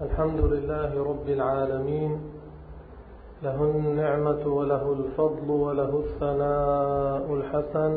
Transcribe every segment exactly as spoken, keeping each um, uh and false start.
الحمد لله رب العالمين، له النعمة وله الفضل وله الثناء الحسن،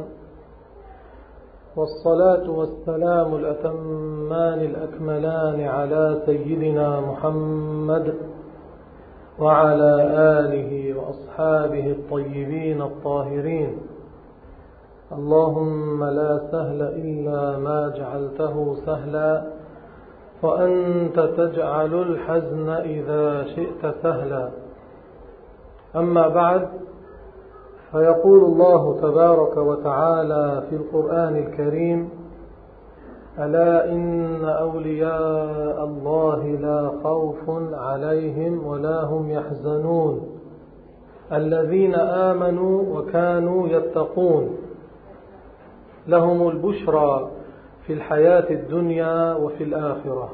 والصلاة والسلام الأتمان الأكملان على سيدنا محمد وعلى آله وأصحابه الطيبين الطاهرين. اللهم لا سهل إلا ما جعلته سهلا، وأنت تجعل الحزن إذا شئت سهلا. أما بعد، فيقول الله تبارك وتعالى في القرآن الكريم: ألا إن أولياء الله لا خوف عليهم ولا هم يحزنون الذين آمنوا وكانوا يتقون لهم البشرى في الحياة الدنيا وفي الآخرة.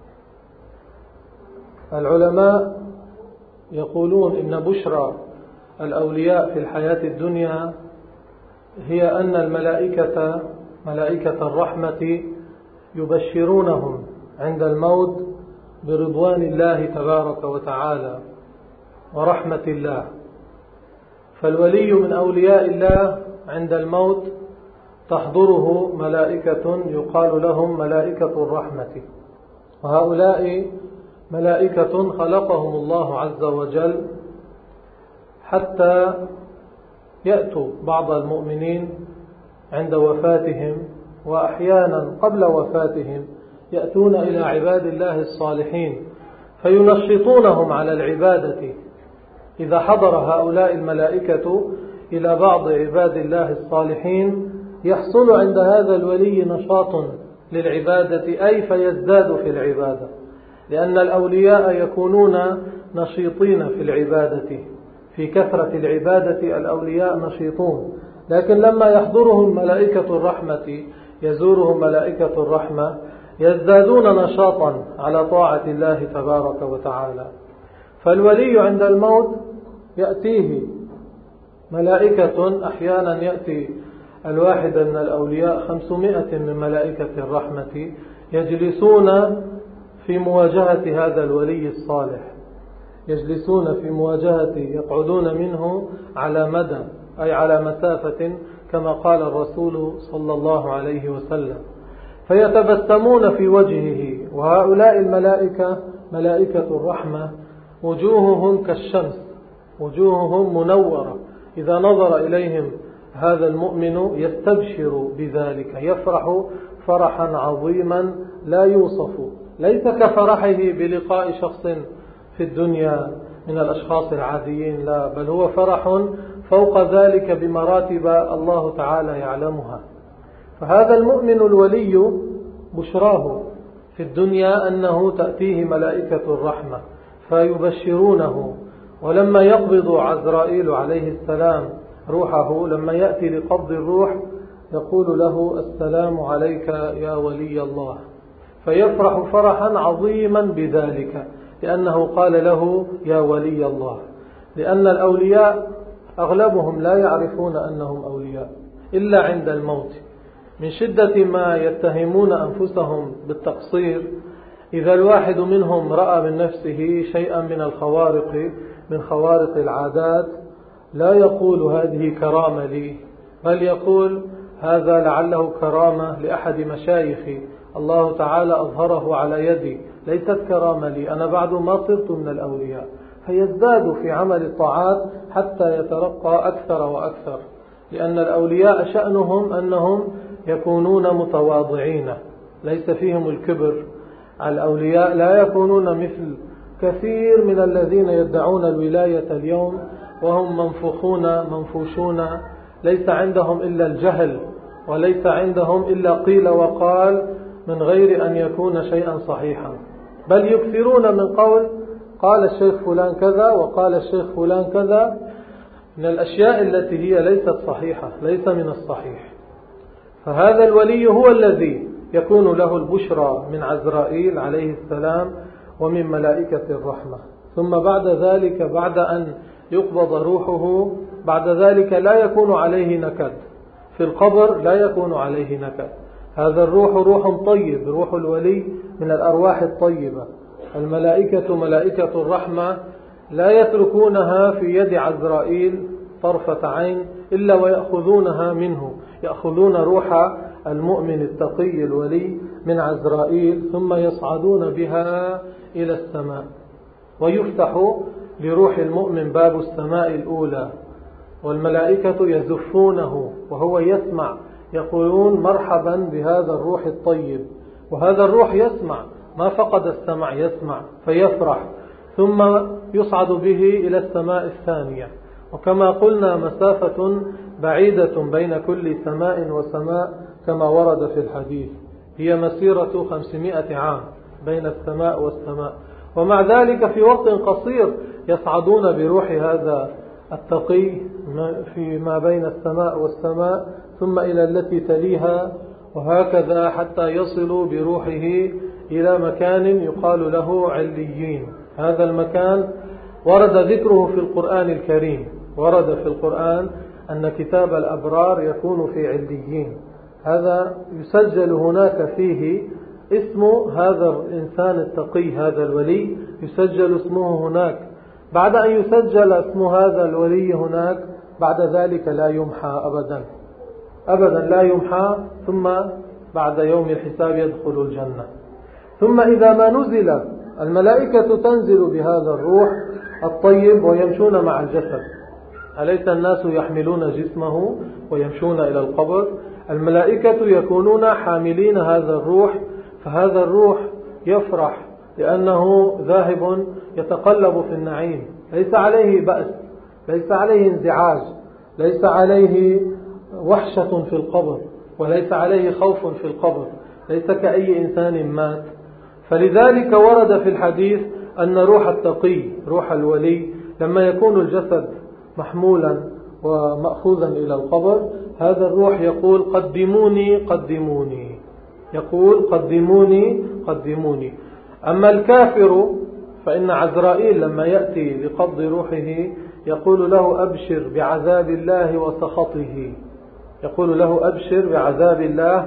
العلماء يقولون إن بشرى الأولياء في الحياة الدنيا هي أن الملائكة ملائكة الرحمة يبشرونهم عند الموت برضوان الله تبارك وتعالى ورحمة الله. فالولي من أولياء الله عند الموت تحضره ملائكة يقال لهم ملائكة الرحمة، وهؤلاء ملائكة خلقهم الله عز وجل حتى يأتوا بعض المؤمنين عند وفاتهم، وأحيانا قبل وفاتهم يأتون إلى عباد الله الصالحين فينشطونهم على العبادة. إذا حضر هؤلاء الملائكة إلى بعض عباد الله الصالحين يحصل عند هذا الولي نشاط للعبادة، أي فيزداد في العبادة، لأن الأولياء يكونون نشيطين في العبادة، في كثرة العبادة الأولياء نشيطون. لكن لما يحضرهم ملائكة الرحمة، يزورهم ملائكة الرحمة، يزدادون نشاطا على طاعة الله تبارك وتعالى. فالولي عند الموت يأتيه ملائكة، أحيانا يأتي الواحد من الأولياء خمسمائة من ملائكة الرحمة يجلسون في مواجهة هذا الولي الصالح، يجلسون في مواجهة، يقعدون منه على مدى أي على مسافة، كما قال الرسول صلى الله عليه وسلم، فيتبسمون في وجهه. وهؤلاء الملائكة ملائكة الرحمة وجوههم كالشمس، وجوههم منورة، إذا نظر إليهم هذا المؤمن يستبشر بذلك، يفرح فرحا عظيما لا يوصف، ليس كفرحه بلقاء شخص في الدنيا من الأشخاص العاديين، لا، بل هو فرح فوق ذلك بمراتب الله تعالى يعلمها. فهذا المؤمن الولي بشراه في الدنيا أنه تأتيه ملائكة الرحمة فيبشرونه. ولما يقبض عزرائيل عليه السلام روحه، لما يأتي لقبض الروح يقول له: السلام عليك يا ولي الله، فيفرح فرحا عظيما بذلك، لأنه قال له يا ولي الله. لأن الأولياء أغلبهم لا يعرفون أنهم أولياء إلا عند الموت، من شدة ما يتهمون أنفسهم بالتقصير. إذا الواحد منهم رأى من نفسه شيئا من الخوارق، من خوارق العادات، لا يقول هذه كرامة لي، بل يقول هذا لعله كرامة لأحد مشايخي، الله تعالى أظهره على يدي، ليست كرامة لي، أنا بعد ما صرت من الأولياء. فيزداد في عمل الطاعات حتى يترقى أكثر وأكثر، لأن الأولياء شأنهم أنهم يكونون متواضعين، ليس فيهم الكبر. الأولياء لا يكونون مثل كثير من الذين يدعون الولاية اليوم وهم منفوخون منفوشون، ليس عندهم إلا الجهل، وليس عندهم إلا قيل وقال من غير أن يكون شيئا صحيحا، بل يكثرون من قول قال الشيخ فلان كذا وقال الشيخ فلان كذا، من الأشياء التي هي ليست صحيحة، ليس من الصحيح. فهذا الولي هو الذي يكون له البشرى من عزرائيل عليه السلام ومن ملائكة الرحمة. ثم بعد ذلك، بعد أن يقبض روحه، بعد ذلك لا يكون عليه نكد في القبر، لا يكون عليه نكد. هذا الروح روح طيب، روح الولي من الأرواح الطيبة، الملائكة ملائكة الرحمة لا يتركونها في يد عزرائيل طرفة عين إلا ويأخذونها منه، يأخذون روح المؤمن التقي الولي من عزرائيل ثم يصعدون بها إلى السماء، ويفتح لروح المؤمن باب السماء الأولى، والملائكة يزفونه وهو يسمع، يقولون مرحبا بهذا الروح الطيب، وهذا الروح يسمع، ما فقد السمع، يسمع فيفرح، ثم يصعد به إلى السماء الثانية. وكما قلنا مسافة بعيدة بين كل سماء وسماء كما ورد في الحديث، هي مسيرة خمسمائة عام بين السماء والسماء، ومع ذلك في وقت قصير يصعدون بروح هذا التقي فيما بين السماء والسماء ثم إلى التي تليها، وهكذا حتى يصلوا بروحه إلى مكان يقال له عليين. هذا المكان ورد ذكره في القرآن الكريم، ورد في القرآن أن كتاب الأبرار يكون في عليين، هذا يسجل هناك فيه اسم هذا الإنسان التقي، هذا الولي يسجل اسمه هناك. بعد أن يسجل اسم هذا الولي هناك بعد ذلك لا يمحى أبدا أبدا لا يمحى، ثم بعد يوم الحساب يدخل الجنة. ثم إذا ما نزل الملائكة تنزل بهذا الروح الطيب ويمشون مع الجسد، أليس الناس يحملون جسمه ويمشون إلى القبر؟ الملائكة يكونون حاملين هذا الروح، فهذا الروح يفرح لأنه ذاهب يتقلب في النعيم، ليس عليه بأس، ليس عليه انزعاج، ليس عليه وحشة في القبر، وليس عليه خوف في القبر، ليس كأي إنسان مات. فلذلك ورد في الحديث أن روح التقي، روح الولي، لما يكون الجسد محمولا ومأخوذا إلى القبر، هذا الروح يقول قدموني قدموني، يقول قدموني قدموني. أما الكافر فإن عزرائيل لما يأتي لقبض روحه يقول له أبشر بعذاب الله وسخطه، يقول له أبشر بعذاب الله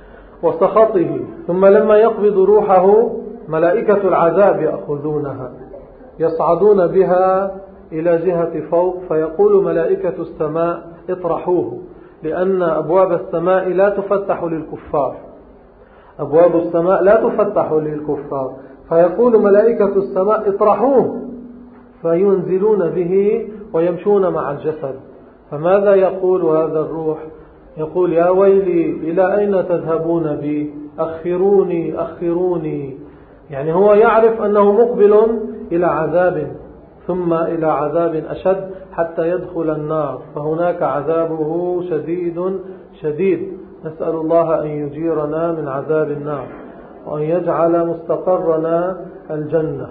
وسخطه. ثم لما يقبض روحه ملائكة العذاب يأخذونها يصعدون بها إلى جهة فوق، فيقول ملائكة السماء اطرحوه، لأن أبواب السماء لا تفتح للكفار، أبواب السماء لا تفتح للكفار، فيقول ملائكة السماء اطرحوه، فينزلون به ويمشون مع الجسد. فماذا يقول هذا الروح؟ يقول يا ويلي إلى أين تذهبون بي؟ أخروني أخروني. يعني هو يعرف أنه مقبل إلى عذاب ثم إلى عذاب أشد حتى يدخل النار، فهناك عذابه شديد شديد. نسأل الله أن يجيرنا من عذاب النار وأن يجعل مستقرنا الجنة.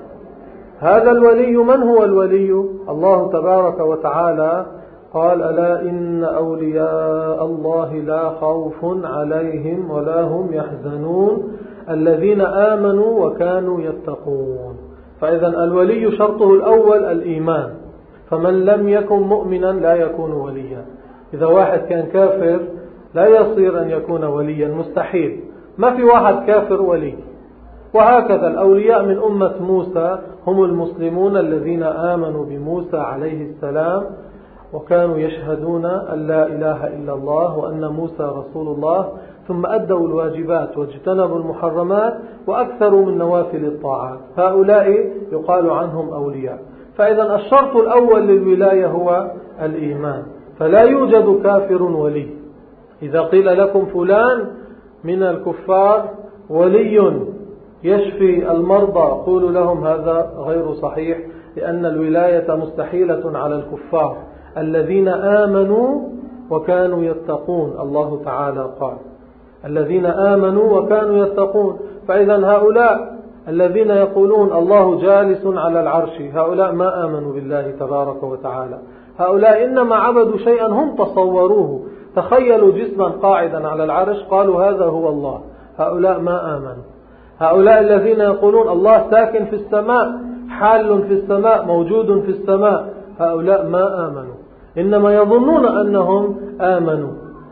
هذا الولي من هو الولي؟ الله تبارك وتعالى قال ألا إن أولياء الله لا خوف عليهم ولا هم يحزنون الذين آمنوا وكانوا يتقون. فإذا الولي شرطه الأول الإيمان، فمن لم يكن مؤمنا لا يكون وليا. إذا واحد كان كافر لا يصير أن يكون وليا، مستحيل، ما في واحد كافر ولي. وهكذا الأولياء من أمة موسى هم المسلمون الذين آمنوا بموسى عليه السلام وكانوا يشهدون أن لا إله إلا الله وأن موسى رسول الله، ثم أدوا الواجبات واجتنبوا المحرمات وأكثروا من نوافل الطاعات، هؤلاء يقال عنهم أولياء. فإذا الشرط الأول للولاية هو الإيمان، فلا يوجد كافر ولي. إذا قيل لكم فلان من الكفار ولي يشفي المرضى قولوا لهم هذا غير صحيح، لأن الولاية مستحيلة على الكفار الذين آمنوا وكانوا يتقون. الله تعالى قال الذين آمنوا وكانوا يتقون. فإذا هؤلاء الذين يقولون الله جالس على العرش هؤلاء ما آمنوا بالله تبارك وتعالى، هؤلاء إنما عبدوا شيئا هم تصوروه، تخيلوا جسما قاعدا على العرش قالوا هذا هو الله، هؤلاء ما آمنوا. هؤلاء الذين يقولون الله ساكن في السماء، حال في السماء، موجود في السماء، هؤلاء ما آمنوا، إنما يظنون أنهم آمنوا،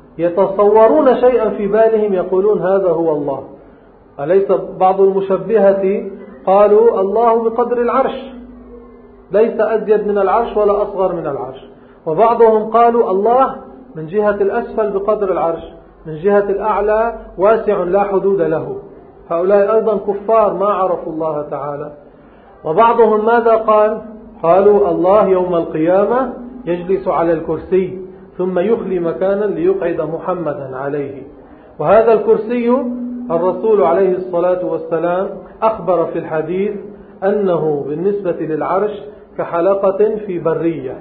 يتصورون شيئا في بالهم يقولون هذا هو الله. أليس بعض المشبهة قالوا الله بقدر العرش، ليس أزيد من العرش ولا أصغر من العرش. وبعضهم قالوا الله من جهة الأسفل بقدر العرش، من جهة الأعلى واسع لا حدود له. هؤلاء أيضا كفار ما عرفوا الله تعالى. وبعضهم ماذا قال؟ قالوا الله يوم القيامة يجلس على الكرسي ثم يخلي مكانا ليقعد محمدا عليه. وهذا الكرسي الرسول عليه الصلاة والسلام أخبر في الحديث أنه بالنسبة للعرش كحلقة في برية،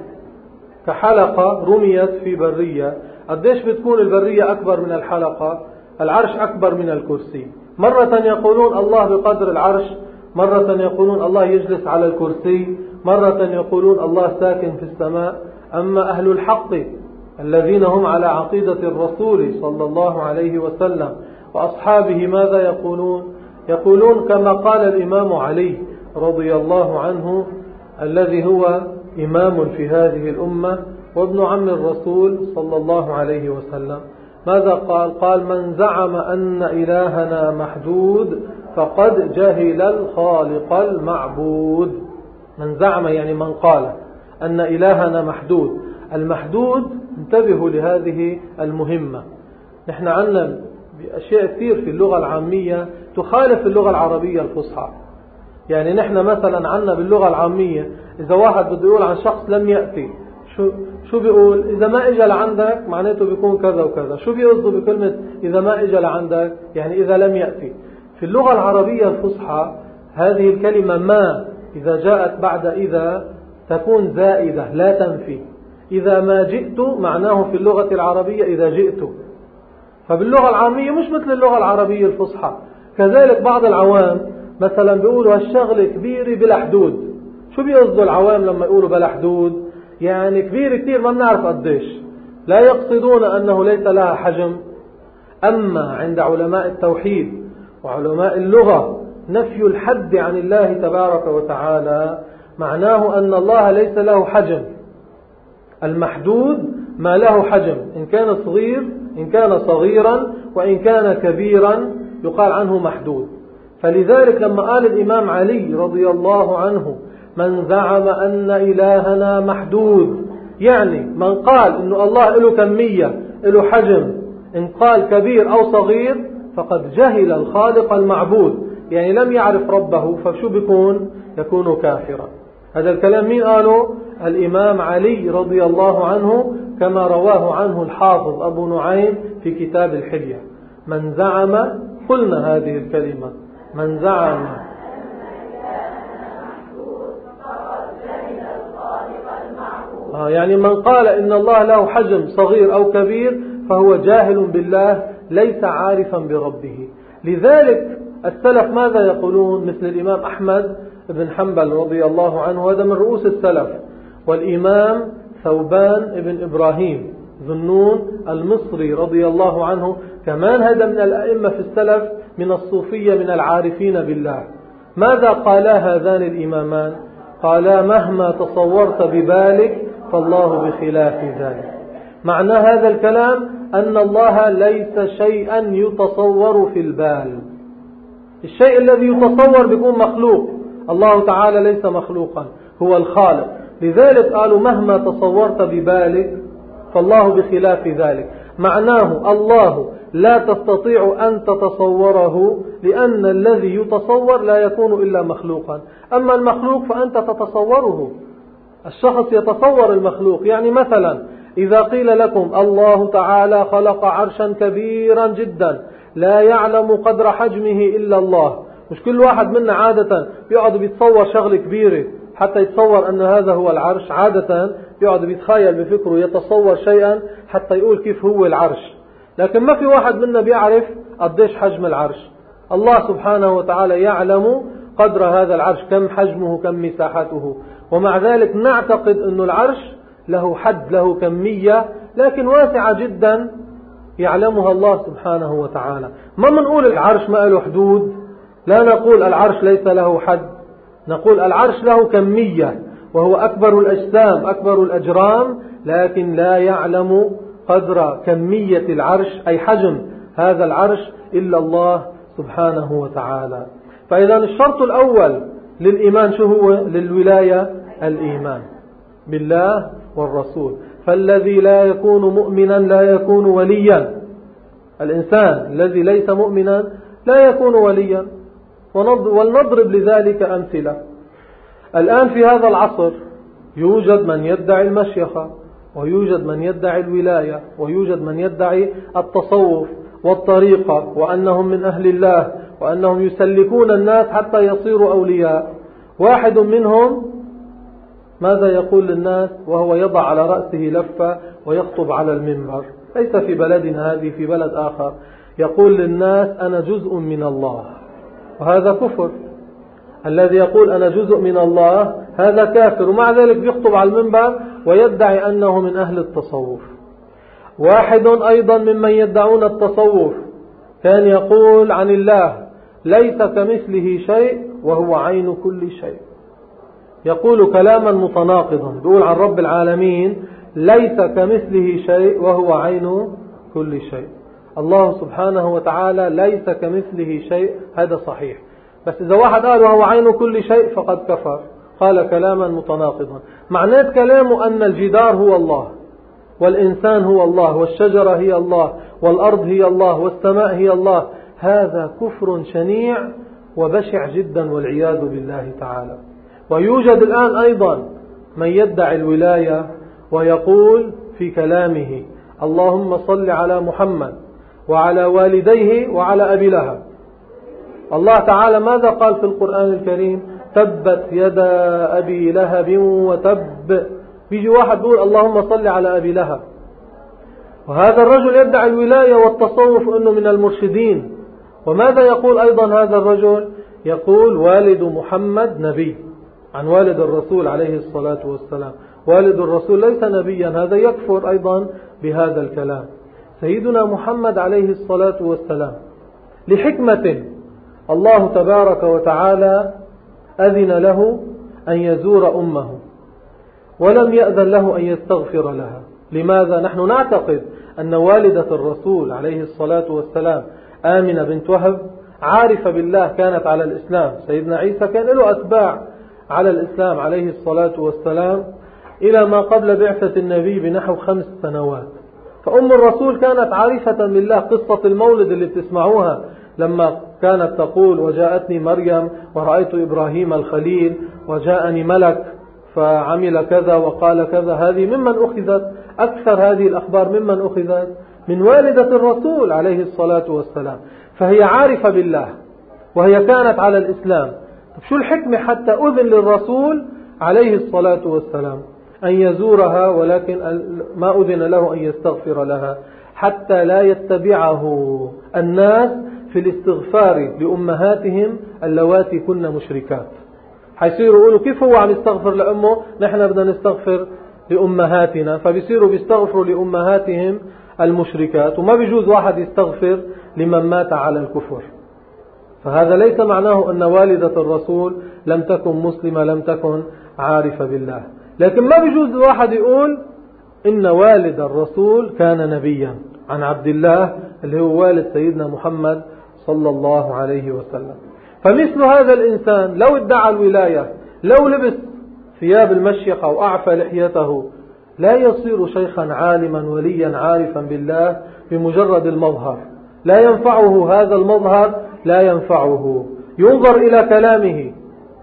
كحلقة رميت في برية. قديش بتكون البرية أكبر من الحلقة؟ العرش أكبر من الكرسي. مرة يقولون الله بقدر العرش، مرة يقولون الله يجلس على الكرسي، مرة يقولون الله ساكن في السماء. أما أهل الحق الذين هم على عقيدة الرسول صلى الله عليه وسلم وأصحابه ماذا يقولون؟ يقولون كما قال الإمام علي رضي الله عنه الذي هو إمام في هذه الأمة وابن عم الرسول صلى الله عليه وسلم. ماذا قال؟ قال من زعم أن إلهنا محدود فقد جهل الخالق المعبود. من زعم يعني من قال أن إلهنا محدود. المحدود، انتبهوا لهذه المهمة، نحن عندنا أشياء كثير في اللغة العامية تخالف اللغة العربية الفصحى. يعني نحن مثلا عندنا باللغة العامية إذا واحد بده يقول عن شخص لم يأتي، شو شو بيقول؟ إذا ما إجا لعندك معناته بيكون كذا وكذا. شو بيقصده بكلمة إذا ما إجا لعندك؟ يعني إذا لم يأتي. في اللغة العربية الفصحى هذه الكلمة ما إذا جاءت بعد إذا تكون زائدة لا تنفي. إذا ما جئت معناه في اللغة العربية إذا جئت. فباللغة العامية مش مثل اللغة العربية الفصحى. كذلك بعض العوام مثلا بيقولوا هالشغلة كبيرة بلا حدود. شو بيقصدوا العوام لما يقولوا بلا حدود؟ يعني كبير كتير ما بنعرف قديش، لا يقصدون أنه ليس لها حجم. أما عند علماء التوحيد وعلماء اللغة نفي الحد عن الله تبارك وتعالى معناه أن الله ليس له حجم. المحدود ما له حجم، إن كان صغير إن كان صغيرا وإن كان كبيرا يقال عنه محدود. فلذلك لما قال الإمام علي رضي الله عنه من زعم أن إلهنا محدود، يعني من قال إنه الله له كمية له حجم، إن قال كبير أو صغير فقد جهل الخالق المعبود، يعني لم يعرف ربه، فشو بيكون؟ يكون كافرا. هذا الكلام مين قاله؟ الإمام علي رضي الله عنه كما رواه عنه الحافظ أبو نعيم في كتاب الحلية. من زعم، قلنا هذه الكلمة، من زعم آه يعني من قال إن الله له حجم صغير أو كبير فهو جاهل بالله ليس عارفا بربه. لذلك السلف ماذا يقولون؟ مثل الإمام أحمد بن حنبل رضي الله عنه، هذا من رؤوس السلف، والإمام ثوبان بن إبراهيم ذنون المصري رضي الله عنه كمان هذا من الأئمة في السلف من الصوفية من العارفين بالله. ماذا قالا هذان الإمامان؟ قالا مهما تصورت ببالك فالله بخلاف ذلك. معنى هذا الكلام أن الله ليس شيئا يتصور في البال. الشيء الذي يتصور بيكون مخلوق، الله تعالى ليس مخلوقا، هو الخالق. لذلك قالوا مهما تصورت ببالك فالله بخلاف ذلك. معناه الله لا تستطيع أن تتصوره لأن الذي يتصور لا يكون إلا مخلوقا، أما المخلوق فأنت تتصوره. الشخص يتصور المخلوق. يعني مثلا إذا قيل لكم الله تعالى خلق عرشا كبيرا جدا لا يعلم قدر حجمه إلا الله، مش كل واحد منا عادة بيقعد بيتصور شغل كبيرة حتى يتصور أن هذا هو العرش؟ عادة يقعد بيتخيل بفكره يتصور شيئا حتى يقول كيف هو العرش، لكن ما في واحد منا بيعرف قديش حجم العرش. الله سبحانه وتعالى يعلم قدر هذا العرش، كم حجمه كم مساحته، ومع ذلك نعتقد أن العرش له حد له كمية لكن واسعة جدا يعلمها الله سبحانه وتعالى. ما منقول العرش ما له حدود، لا نقول العرش ليس له حد، نقول العرش له كمية وهو أكبر الأجسام أكبر الأجرام، لكن لا يعلم قدر كمية العرش أي حجم هذا العرش إلا الله سبحانه وتعالى. فإذا الشرط الأول للإيمان شو هو؟ للولاية الإيمان بالله والرسول. فالذي لا يكون مؤمنا لا يكون وليا. الإنسان الذي ليس مؤمنا لا يكون وليا. ولنضرب لذلك أمثلة. الآن في هذا العصر يوجد من يدعي المشيخة، ويوجد من يدعي الولاية، ويوجد من يدعي التصوف والطريقة، وأنهم من أهل الله، وأنهم يسلكون الناس حتى يصيروا أولياء. واحد منهم ماذا يقول للناس وهو يضع على رأسه لفة ويخطب على المنبر؟ ليس في بلدنا هذه، في بلد آخر. يقول للناس أنا جزء من الله، وهذا كفر. الذي يقول أنا جزء من الله هذا كافر، ومع ذلك يخطب على المنبر ويدعي أنه من أهل التصوف. واحد أيضا ممن يدعون التصوف كان يقول عن الله ليس كمثله شيء وهو عين كل شيء. يقول كلاما متناقضا، يقول عن رب العالمين ليس كمثله شيء وهو عين كل شيء. الله سبحانه وتعالى ليس كمثله شيء، هذا صحيح، بس إذا واحد قال وهو عين كل شيء فقد كفر، قال كلاما متناقضا. معنات كلامه أن الجدار هو الله، والإنسان هو الله، والشجرة هي الله، والأرض هي الله، والسماء هي الله. هذا كفر شنيع وبشع جدا والعياذ بالله تعالى. ويوجد الآن أيضا من يدعي الولاية ويقول في كلامه اللهم صل على محمد وعلى والديه وعلى أبي لهب. الله تعالى ماذا قال في القرآن الكريم؟ تبت يدا أبي لهب وتب. بيجي واحد بيقول اللهم صل على أبي لهب، وهذا الرجل يدعي الولاية والتصوف أنه من المرشدين. وماذا يقول أيضا هذا الرجل؟ يقول والد محمد نبي، عن والد الرسول عليه الصلاة والسلام. والد الرسول ليس نبيا، هذا يكفر أيضا بهذا الكلام. سيدنا محمد عليه الصلاة والسلام لحكمة الله تبارك وتعالى أذن له أن يزور أمه، ولم يأذن له أن يستغفر لها. لماذا؟ نحن نعتقد أن والدة الرسول عليه الصلاة والسلام آمنة بنت وهب عارفة بالله، كانت على الإسلام. سيدنا عيسى كان له أتباع على الإسلام عليه الصلاة والسلام إلى ما قبل بعثة النبي بنحو خمس سنوات. فأم الرسول كانت عارفة بالله. قصة المولد اللي بتسمعوها لما كانت تقول وجاءتني مريم ورأيت إبراهيم الخليل وجاءني ملك فعمل كذا وقال كذا، هذه ممن أخذت؟ أكثر هذه الأخبار ممن أخذت؟ من والدة الرسول عليه الصلاة والسلام. فهي عارفة بالله وهي كانت على الإسلام. شو الحكمة حتى أذن للرسول عليه الصلاة والسلام أن يزورها، ولكن ما أذن له أن يستغفر لها؟ حتى لا يتبعه الناس في الاستغفار لأمهاتهم اللواتي كن مشركات. حيصيروا يقولوا كيف هو عم يستغفر لأمه، نحن بدنا نستغفر لأمهاتنا، فبيصيروا بيستغفروا لأمهاتهم المشركات. وما بيجوز واحد يستغفر لمن مات على الكفر. فهذا ليس معناه أن والدة الرسول لم تكن مسلمة، لم تكن عارفة بالله. لكن ما بيجوز واحد يقول إن والد الرسول كان نبيا، عن عبد الله اللي هو والد سيدنا محمد صلى الله عليه وسلم. فمثل هذا الإنسان لو ادعى الولاية، لو لبس ثياب المشيخة وأعفى لحيته، لا يصير شيخا عالما وليا عارفا بالله بمجرد المظهر. لا ينفعه هذا المظهر، لا ينفعه. ينظر إلى كلامه،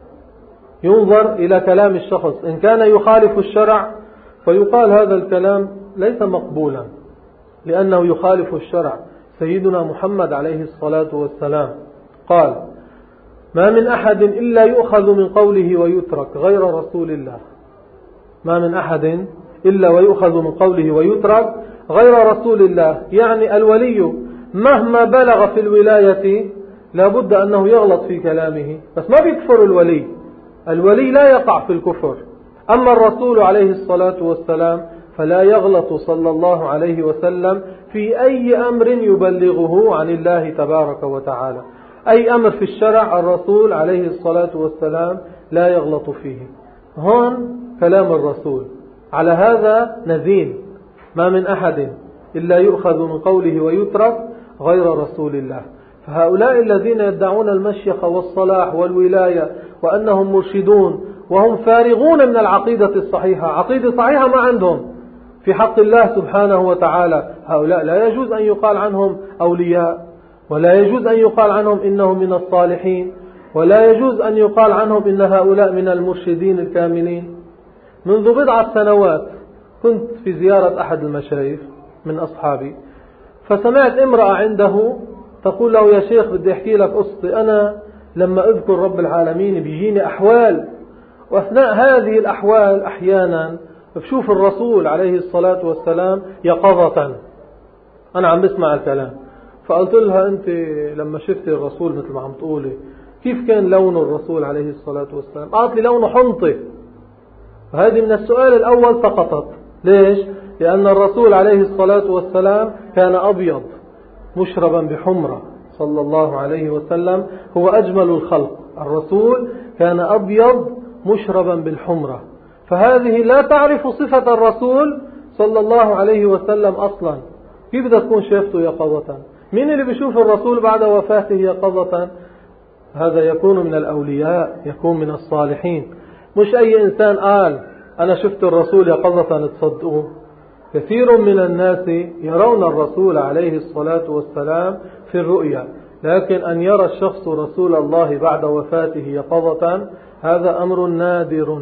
ينظر إلى كلام الشخص. إن كان يخالف الشرع فيقال هذا الكلام ليس مقبولا لأنه يخالف الشرع. سيدنا محمد عليه الصلاة والسلام قال ما من أحد إلا يؤخذ من قوله ويترك غير رسول الله. ما من أحد إلا ويؤخذ من قوله ويترك غير رسول الله. يعني الولي مهما بلغ في الولاية لابد أنه يغلط في كلامه، بس ما بيكفر الولي. الولي لا يقع في الكفر. أما الرسول عليه الصلاة والسلام فلا يغلط صلى الله عليه وسلم في أي أمر يبلغه عن الله تبارك وتعالى. أي أمر في الشرع الرسول عليه الصلاة والسلام لا يغلط فيه. هون كلام الرسول، على هذا نزين. ما من أحد إلا يؤخذ من قوله ويترك غير رسول الله. فهؤلاء الذين يدعون المشيخة والصلاح والولاية وأنهم مرشدون وهم فارغون من العقيدة الصحيحة، عقيدة صحيحة ما عندهم في حق الله سبحانه وتعالى، هؤلاء لا يجوز أن يقال عنهم أولياء، ولا يجوز أن يقال عنهم إنهم من الصالحين، ولا يجوز أن يقال عنهم إن هؤلاء من المرشدين الكاملين. منذ بضعة سنوات كنت في زيارة أحد المشايخ من أصحابي، فسمعت امرأة عنده تقول له: يا شيخ بدي أحكي لك قصتي، أنا لما أذكر رب العالمين بيجيني أحوال، وأثناء هذه الأحوال أحيانا بشوف الرسول عليه الصلاة والسلام يقظة، أنا عم بسمع الكلام. فقلت لها: أنت لما شفت الرسول مثل ما عم تقولي كيف كان لون الرسول عليه الصلاة والسلام؟ قالت لي: لونه حنطي. فهذه من السؤال الأول سقطت. ليش؟ لأن الرسول عليه الصلاة والسلام كان أبيض مشربا بحمرة صلى الله عليه وسلم، هو أجمل الخلق. الرسول كان أبيض مشربا بالحمرة، فهذه لا تعرف صفة الرسول صلى الله عليه وسلم أصلا. كيف بدها تكون شافته يقظة؟ مين اللي بيشوف الرسول بعد وفاته يقظة؟ هذا يكون من الأولياء، يكون من الصالحين، مش أي إنسان قال أنا شفت الرسول يقظة تصدقوه. كثير من الناس يرون الرسول عليه الصلاة والسلام في الرؤيا، لكن أن يرى الشخص رسول الله بعد وفاته يقظة هذا أمر نادر.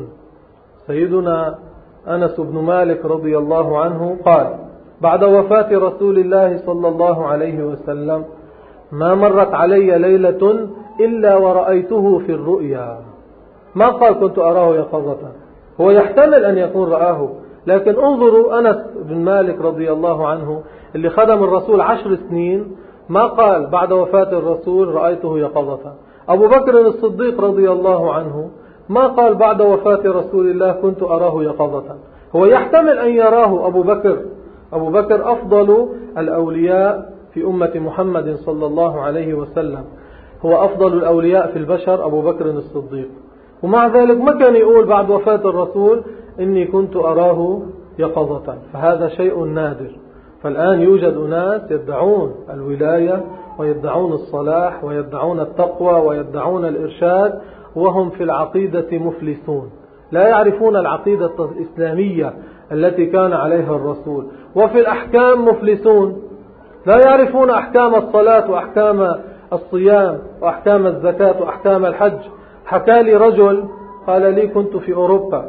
سيدنا أنس بن مالك رضي الله عنه قال: بعد وفاة رسول الله صلى الله عليه وسلم ما مرت علي ليلة إلا ورأيته في الرؤيا. ما قال كنت أراه يقظة، هو يحتمل أن يكون رآه، لكن انظروا أنس بن مالك رضي الله عنه اللي خدم الرسول عشر سنين ما قال بعد وفاة الرسول رأيته يقظة. أبو بكر الصديق رضي الله عنه ما قال بعد وفاة رسول الله كنت أراه يقظة، هو يحتمل أن يراه أبو بكر. أبو بكر أفضل الأولياء في أمة محمد صلى الله عليه وسلم، هو أفضل الأولياء في البشر أبو بكر الصديق، ومع ذلك ما كان يقول بعد وفاة الرسول إني كنت أراه يقظة، فهذا شيء نادر. فالآن يوجد ناس يدعون الولاية ويدعون الصلاح ويدعون التقوى ويدعون الإرشاد، وهم في العقيدة مفلسون، لا يعرفون العقيدة الإسلامية التي كان عليها الرسول، وفي الأحكام مفلسون، لا يعرفون أحكام الصلاة وأحكام الصيام وأحكام الزكاة وأحكام الحج. حكى لي رجل قال لي: كنت في أوروبا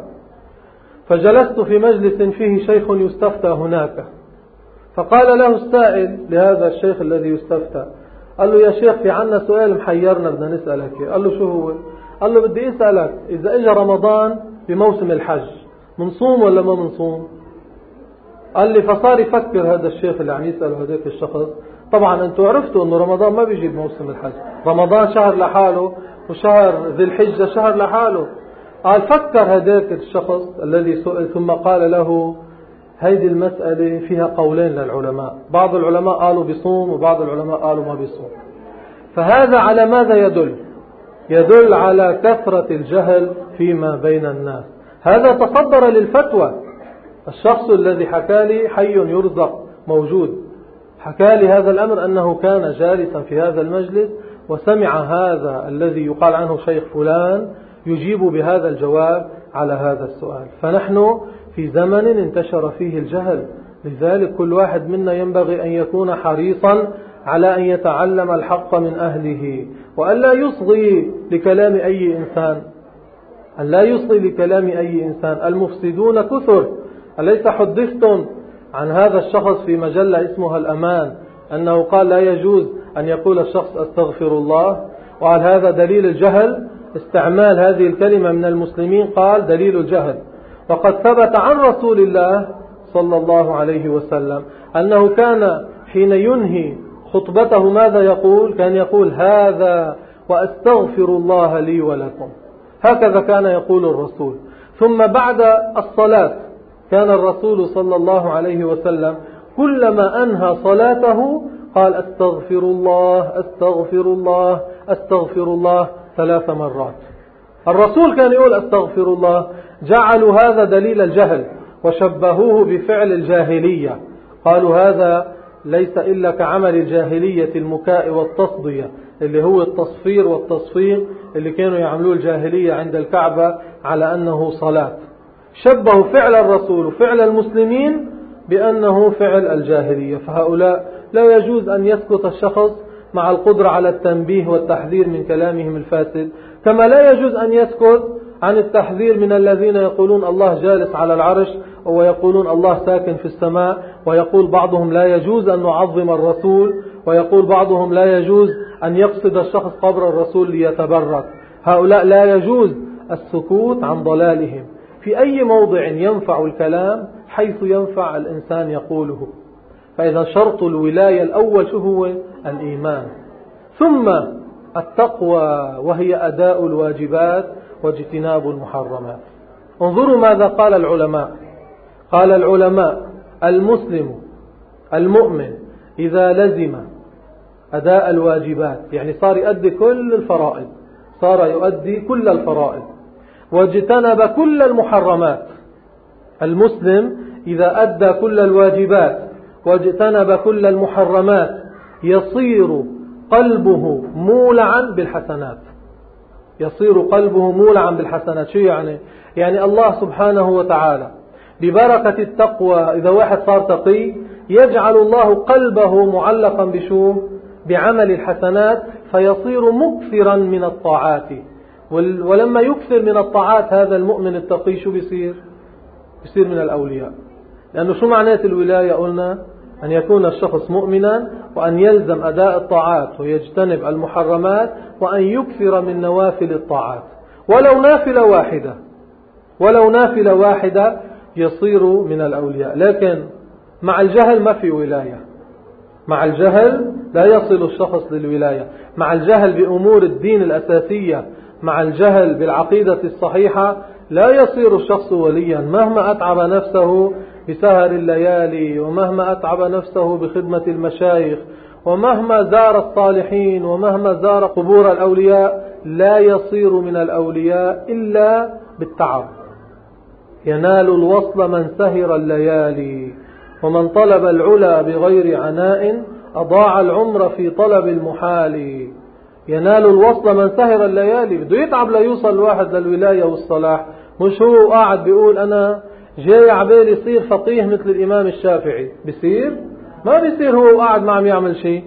فجلست في مجلس فيه شيخ يستفتى هناك، فقال له السائل لهذا الشيخ الذي يستفتى، قال له: يا شيخ في عنا سؤال محيرنا بدنا نسألك. قال له: شو هو؟ قال له: بدي أسألك إذا إجا رمضان بموسم الحج منصوم ولا ما منصوم؟ قال لي فصار يفكر هذا الشيخ اللي عم يسأله هذاك الشخص. طبعا أنتوا عرفتوا أنه رمضان ما بيجي بموسم الحج، رمضان شهر لحاله وشهر ذي الحجة شهر لحاله. قال فكر هذاك الشخص الذي سئل ثم قال له: هذه المسألة فيها قولين للعلماء، بعض العلماء قالوا بيصوم وبعض العلماء قالوا ما بيصوم. فهذا على ماذا يدل؟ يدل على كثرة الجهل فيما بين الناس. هذا تصدر للفتوى. الشخص الذي حكى لي حي يرزق موجود، حكى لي هذا الأمر أنه كان جالسا في هذا المجلس وسمع هذا الذي يقال عنه شيخ فلان يجيب بهذا الجواب على هذا السؤال. فنحن في زمن انتشر فيه الجهل، لذلك كل واحد منا ينبغي أن يكون حريصا على أن يتعلم الحق من أهله، وأن لا يصغي لكلام أي إنسان، أن لا يصغي لكلام أي إنسان. المفسدون كثر. أليس حدثتم عن هذا الشخص في مجلة اسمها الأمان أنه قال لا يجوز أن يقول الشخص أستغفر الله؟ وقال هذا دليل الجهل، استعمال هذه الكلمة من المسلمين قال دليل الجهل. وقد ثبت عن رسول الله صلى الله عليه وسلم أنه كان حين ينهي خطبته ماذا يقول؟ كان يقول هذا وأستغفر الله لي ولكم، هكذا كان يقول الرسول. ثم بعد الصلاة كان الرسول صلى الله عليه وسلم كلما أنهى صلاته قال أستغفر الله أستغفر الله أستغفر الله ثلاث مرات. الرسول كان يقول أستغفر الله. جعلوا هذا دليل الجهل وشبهوه بفعل الجاهلية، قالوا هذا ليس إلا كعمل الجاهلية المكاء والتصدية، اللي هو التصفير والتصفيق اللي كانوا يعملوه الجاهلية عند الكعبة على أنه صلاة. شبهوا فعل الرسول وفعل المسلمين بأنه فعل الجاهلية. فهؤلاء لا يجوز أن يسكت الشخص مع القدرة على التنبيه والتحذير من كلامهم الفاسد، كما لا يجوز أن يسكت عن التحذير من الذين يقولون الله جالس على العرش، ويقولون الله ساكن في السماء، ويقول بعضهم لا يجوز أن نعظم الرسول، ويقول بعضهم لا يجوز أن يقصد الشخص قبر الرسول ليتبرك. هؤلاء لا يجوز السكوت عن ضلالهم في أي موضع ينفع الكلام حيث ينفع الإنسان يقوله. فإذا شرط الولاية الأول شو هو؟ الإيمان، ثم التقوى وهي أداء الواجبات واجتناب المحرمات. انظروا ماذا قال العلماء. قال العلماء: المسلم المؤمن إذا لزم أداء الواجبات، يعني صار يؤدي كل الفرائض، صار يؤدي كل الفرائض واجتنب كل المحرمات. المسلم إذا أدى كل الواجبات واجتنب كل المحرمات يصير قلبه مولعا بالحسنات. يصير قلبه مولعا بالحسنات. شو يعني؟ يعني الله سبحانه وتعالى ببركة التقوى، إذا واحد صار تقي يجعل الله قلبه معلقا بشو؟ بعمل الحسنات، فيصير مكثرا من الطاعات. ولما يكثر من الطاعات هذا المؤمن التقي شو بيصير؟ بيصير من الأولياء. لأنه شو معنات الولاية؟ قلنا أن يكون الشخص مؤمنا، وأن يلزم أداء الطاعات ويجتنب المحرمات، وأن يكثر من نوافل الطاعات، ولو نافلة واحدة ولو نافلة واحدة يصير من الأولياء. لكن مع الجهل ما في ولاية. مع الجهل لا يصل الشخص للولاية. مع الجهل بأمور الدين الأساسية، مع الجهل بالعقيدة الصحيحة، لا يصير الشخص وليا مهما أتعب نفسه بسهر الليالي، ومهما أتعب نفسه بخدمة المشايخ، ومهما زار الصالحين، ومهما زار قبور الأولياء، لا يصير من الأولياء إلا بالتعب. ينال الوصل من سهر الليالي، ومن طلب العلا بغير عناء أضاع العمر في طلب المحال. ينال الوصل من سهر الليالي، بده يتعب ليوصل الواحد للولاية والصلاح. مش هو قاعد بيقول أنا جاي عبالي يصير فقيه مثل الإمام الشافعي. بيصير؟ ما بيصير. هو قاعد ما عم يعمل شيء.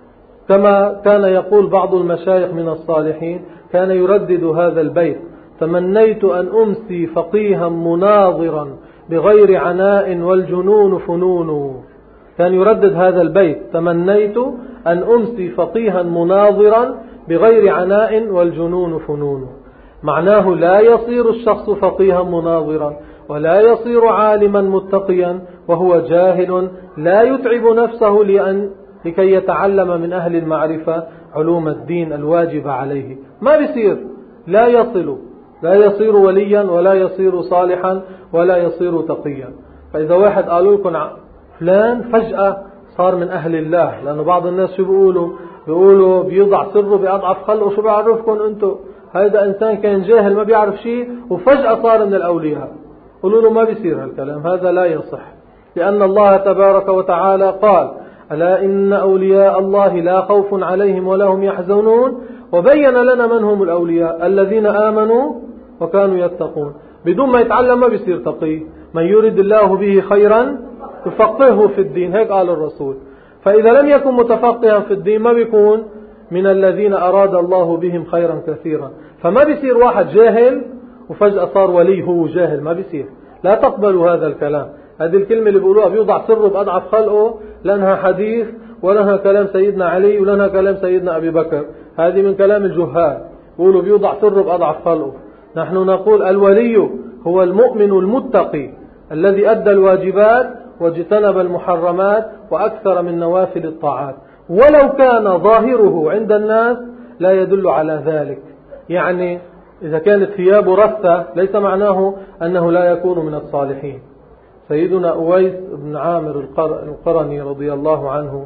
كما كان يقول بعض المشايخ من الصالحين، كان يردد هذا البيت: تمنيت أن أمسي فقيها مناظرا بغير عناء والجنون فنون. كان يردد هذا البيت: تمنيت أن أمسي فقيها مناظرا بغير عناء والجنون فنون. معناه لا يصير الشخص فقيها مناظرا، ولا يصير عالما متقيا وهو جاهل لا يتعب نفسه لأن لكي يتعلم من أهل المعرفة علوم الدين الواجب عليه. ما بيصير. لا يصل لا يصير وليا، ولا يصير صالحا، ولا يصير تقيا. فإذا واحد قالوا لكم فلان فجأة صار من أهل الله، لأنه بعض الناس شو بيقولوا؟ بيقولوا بيوضع سره بأضعف خلقه. شو بعرفكم أنتم؟ هذا إنسان كان جاهل ما بيعرف شيء وفجأة صار من الأولياء. قولوا له ما بيصير هالكلام، هذا لا يصح. لأن الله تبارك وتعالى قال: ألا إن أولياء الله لا خوف عليهم ولا هم يحزنون. وبين لنا من هم الأولياء: الذين آمنوا وكانوا يتقون. بدون ما يتعلم ما بيصير تقي. من يريد الله به خيرا يفقهه في الدين، هيك قال الرسول. فإذا لم يكن متفقها في الدين ما بيكون من الذين أراد الله بهم خيرا كثيرا. فما بيصير واحد جاهل وفجأة صار ولي هو جاهل، ما بيصير. لا تقبلوا هذا الكلام. هذه الكلمة اللي بيقولوها بيوضع سره بأضعف خلقه، لأنها حديث ولها كلام سيدنا علي ولها كلام سيدنا أبي بكر. هذه من كلام الجهال، يقولوا بيوضع سره بأضعف خلقه. نحن نقول الولي هو المؤمن المتقي الذي أدى الواجبات واجتنب المحرمات وأكثر من نوافل الطاعات، ولو كان ظاهره عند الناس لا يدل على ذلك. يعني إذا كانت ثيابه رثة ليس معناه أنه لا يكون من الصالحين. سيدنا أويس بن عامر القرني رضي الله عنه،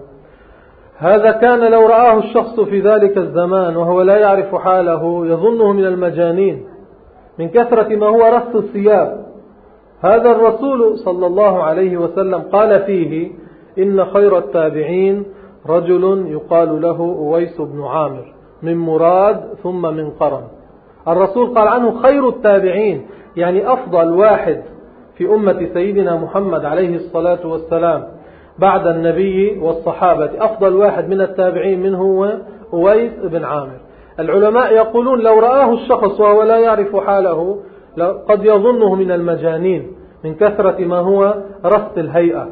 هذا كان لو رآه الشخص في ذلك الزمان وهو لا يعرف حاله يظنه من المجانين من كثرة ما هو رث الثياب. هذا الرسول صلى الله عليه وسلم قال فيه: إن خير التابعين رجل يقال له أويس بن عامر من مراد ثم من قرن. الرسول قال عنه خير التابعين، يعني أفضل واحد في أمة سيدنا محمد عليه الصلاة والسلام بعد النبي والصحابة، أفضل واحد من التابعين منه هو أويس بن عامر. العلماء يقولون لو رآه الشخص وهو لا يعرف حاله قد يظنه من المجانين من كثرة ما هو رث الهيئة،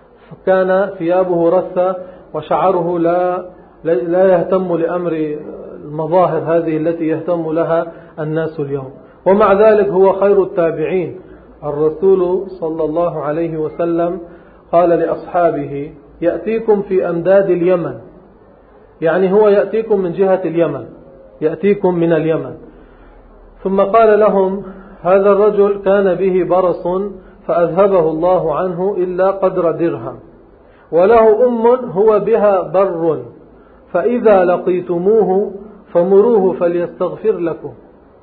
كان ثيابه رثة وشعره لا لا يهتم لأمر المظاهر هذه التي يهتم لها الناس اليوم، ومع ذلك هو خير التابعين. الرسول صلى الله عليه وسلم قال لأصحابه يأتيكم في أمداد اليمن، يعني هو يأتيكم من جهة اليمن، يأتيكم من اليمن. ثم قال لهم هذا الرجل كان به برص فأذهبه الله عنه إلا قدر درهم، وله أم هو بها بر، فإذا لقيتموه فمروه فليستغفر لكم.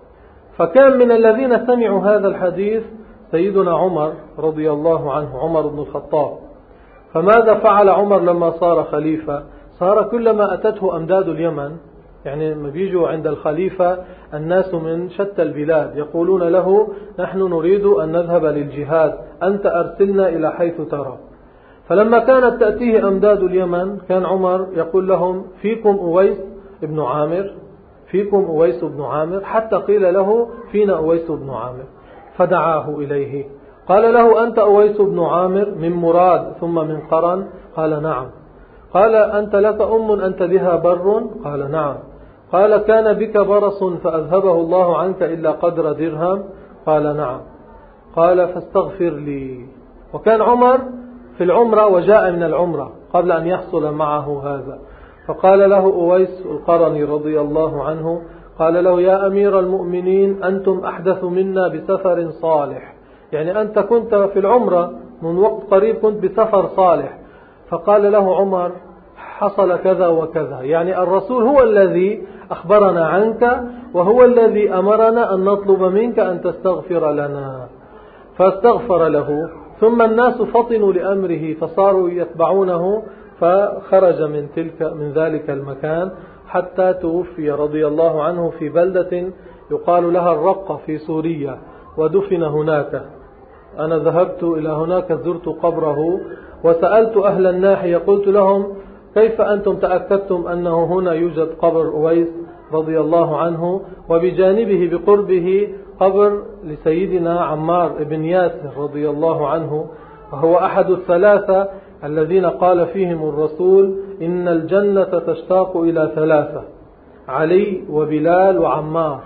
فكان من الذين سمعوا هذا الحديث سيدنا عمر رضي الله عنه، عمر بن الخطاب. فماذا فعل عمر لما صار خليفة؟ صار كلما أتته أمداد اليمن، يعني لما بيجوا عند الخليفة الناس من شتى البلاد يقولون له نحن نريد أن نذهب للجهاد، أنت أرسلنا إلى حيث ترى. فلما كانت تأتيه أمداد اليمن كان عمر يقول لهم فيكم أويس بن عامر، فيكم أويس بن عامر، حتى قيل له فينا أويس بن عامر، فدعاه إليه. قال له أنت أويس بن عامر من مراد ثم من قرن؟ قال نعم. قال أنت لك أم أنت بها بر؟ قال نعم. قال كان بك برص فأذهبه الله عنك إلا قدر درهم؟ قال نعم. قال فاستغفر لي. وكان عمر في العمرة وجاء من العمرة قبل أن يحصل معه هذا، فقال له أويس القرني رضي الله عنه، قال له يا أمير المؤمنين أنتم أحدث منا بسفر صالح، يعني أنت كنت في العمرة من وقت قريب كنت بسفر صالح. فقال له عمر حصل كذا وكذا، يعني الرسول هو الذي أخبرنا عنك وهو الذي أمرنا أن نطلب منك أن تستغفر لنا. فاستغفر له، ثم الناس فطنوا لأمره فصاروا يتبعونه، فخرج من تلك من ذلك المكان حتى توفي رضي الله عنه في بلدة يقال لها الرقة في سوريا، ودفن هناك. أنا ذهبت إلى هناك زرت قبره وسألت أهل الناحية قلت لهم كيف أنتم تأكدتم أنه هنا يوجد قبر أويس رضي الله عنه، وبجانبه بقربه قبر لسيدنا عمار بن ياسر رضي الله عنه، وهو أحد الثلاثة الذين قال فيهم الرسول إن الجنة تشتاق إلى ثلاثة، علي وبلال وعمار.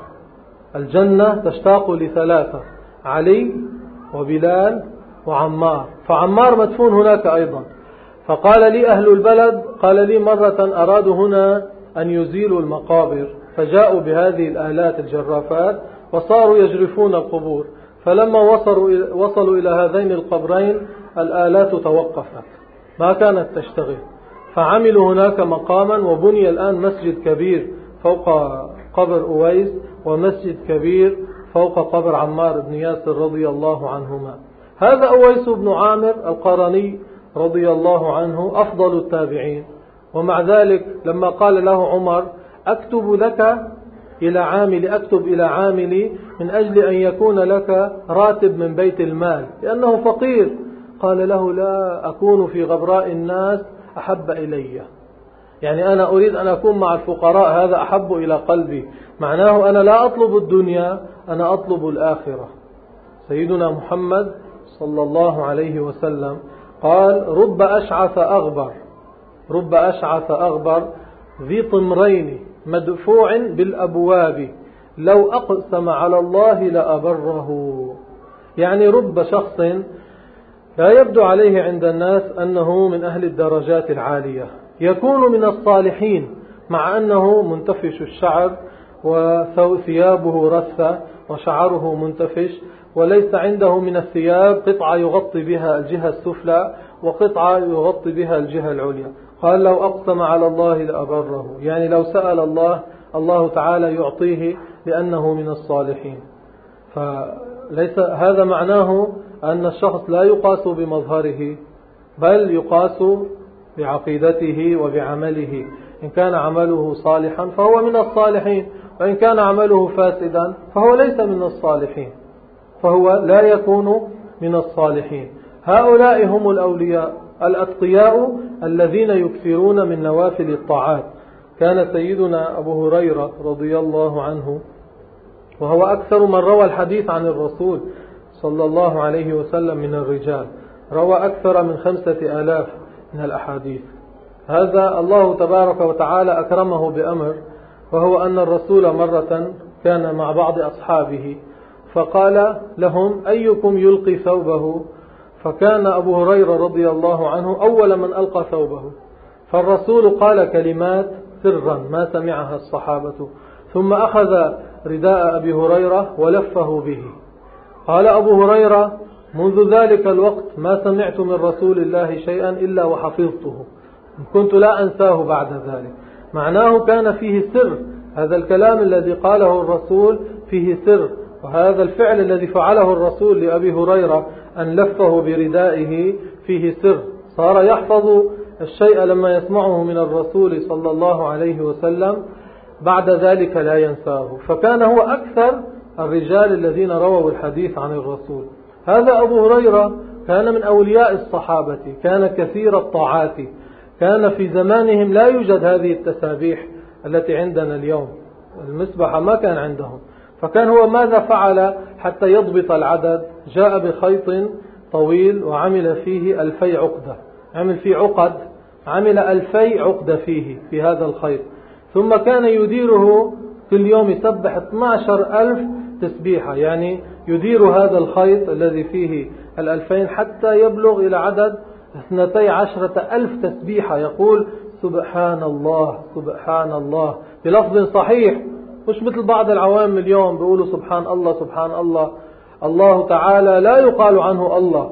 الجنة تشتاق لثلاثة، علي وبلال وعمار، فعمار مدفون هناك أيضا. فقال لي أهل البلد، قال لي مرة أرادوا هنا أن يزيلوا المقابر فجاءوا بهذه الآلات الجرافات وصاروا يجرفون القبور، فلما وصلوا وصلوا إلى هذين القبرين الآلات توقفت ما كانت تشتغل، فعملوا هناك مقاما، وبني الآن مسجد كبير فوق قبر أويس ومسجد كبير فوق قبر عمار بن ياسر رضي الله عنهما. هذا أويس بن عامر القرني رضي الله عنه أفضل التابعين، ومع ذلك لما قال له عمر أكتب لك إلى عامل أكتب إلى عاملي من أجل أن يكون لك راتب من بيت المال لأنه فقير، قال له لا، أكون في غبراء الناس أحب إلي، يعني أنا أريد أن أكون مع الفقراء، هذا أحب إلى قلبي، معناه أنا لا أطلب الدنيا، أنا أطلب الآخرة. سيدنا محمد صلى الله عليه وسلم قال رب أشعث أغبر، رب أشعث أغبر ذي طمرين مدفوع بالأبواب لو أقسم على الله لأبره، يعني رب شخص لا يبدو عليه عند الناس أنه من أهل الدرجات العالية، يكون من الصالحين مع أنه منتفش الشعر وثيابه رثة وشعره منتفش، وليس عنده من الثياب قطعة يغطي بها الجهة السفلى وقطعة يغطي بها الجهة العليا. قال لو أقسم على الله لأبره، يعني لو سأل الله الله تعالى يعطيه لأنه من الصالحين. فليس هذا معناه أن الشخص لا يقاس بمظهره، بل يقاس بعقيدته وبعمله. إن كان عمله صالحا فهو من الصالحين، وإن كان عمله فاسدا فهو ليس من الصالحين، فهو لا يكون من الصالحين. هؤلاء هم الأولياء الأتقياء الذين يكثرون من نوافل الطاعات. كان سيدنا أبو هريرة رضي الله عنه، وهو أكثر من روى الحديث عن الرسول صلى الله عليه وسلم من الرجال، روى أكثر من خمسة آلاف من الأحاديث. هذا الله تبارك وتعالى أكرمه بأمر، وهو أن الرسول مرة كان مع بعض أصحابه فقال لهم: أيكم يلقي ثوبه؟ فكان أبو هريرة رضي الله عنه أول من ألقى ثوبه، فالرسول قال كلمات سرا ما سمعها الصحابة، ثم أخذ رداء أبي هريرة ولفه به. قال أبو هريرة: منذ ذلك الوقت ما سمعت من رسول الله شيئا إلا وحفظته، كنت لا أنساه بعد ذلك. معناه كان فيه سر، هذا الكلام الذي قاله الرسول فيه سر، وهذا الفعل الذي فعله الرسول لأبي هريرة أن لفه بردائه فيه سر، صار يحفظ الشيء لما يسمعه من الرسول صلى الله عليه وسلم بعد ذلك لا ينساه، فكان هو أكثر الرجال الذين رووا الحديث عن الرسول. هذا أبو هريرة كان من أولياء الصحابة، كان كثير الطاعات، كان في زمانهم لا يوجد هذه التسابيح التي عندنا اليوم، المسبحة ما كان عندهم، فكان هو ماذا فعل حتى يضبط العدد؟ جاء بخيط طويل وعمل فيه ألفي عقدة، عمل فيه عقد، عمل ألفي عقدة فيه في هذا الخيط، ثم كان يديره كل يوم يسبح اثني عشر ألف تسبيحة، يعني يدير هذا الخيط الذي فيه الألفين حتى يبلغ إلى عدد اثنتي عشرة ألف تسبيحة، يقول سبحان الله سبحان الله بلفظ صحيح، مش مثل بعض العوام اليوم بيقولوا سبحان الله سبحان الله. الله تعالى لا يقال عنه الله،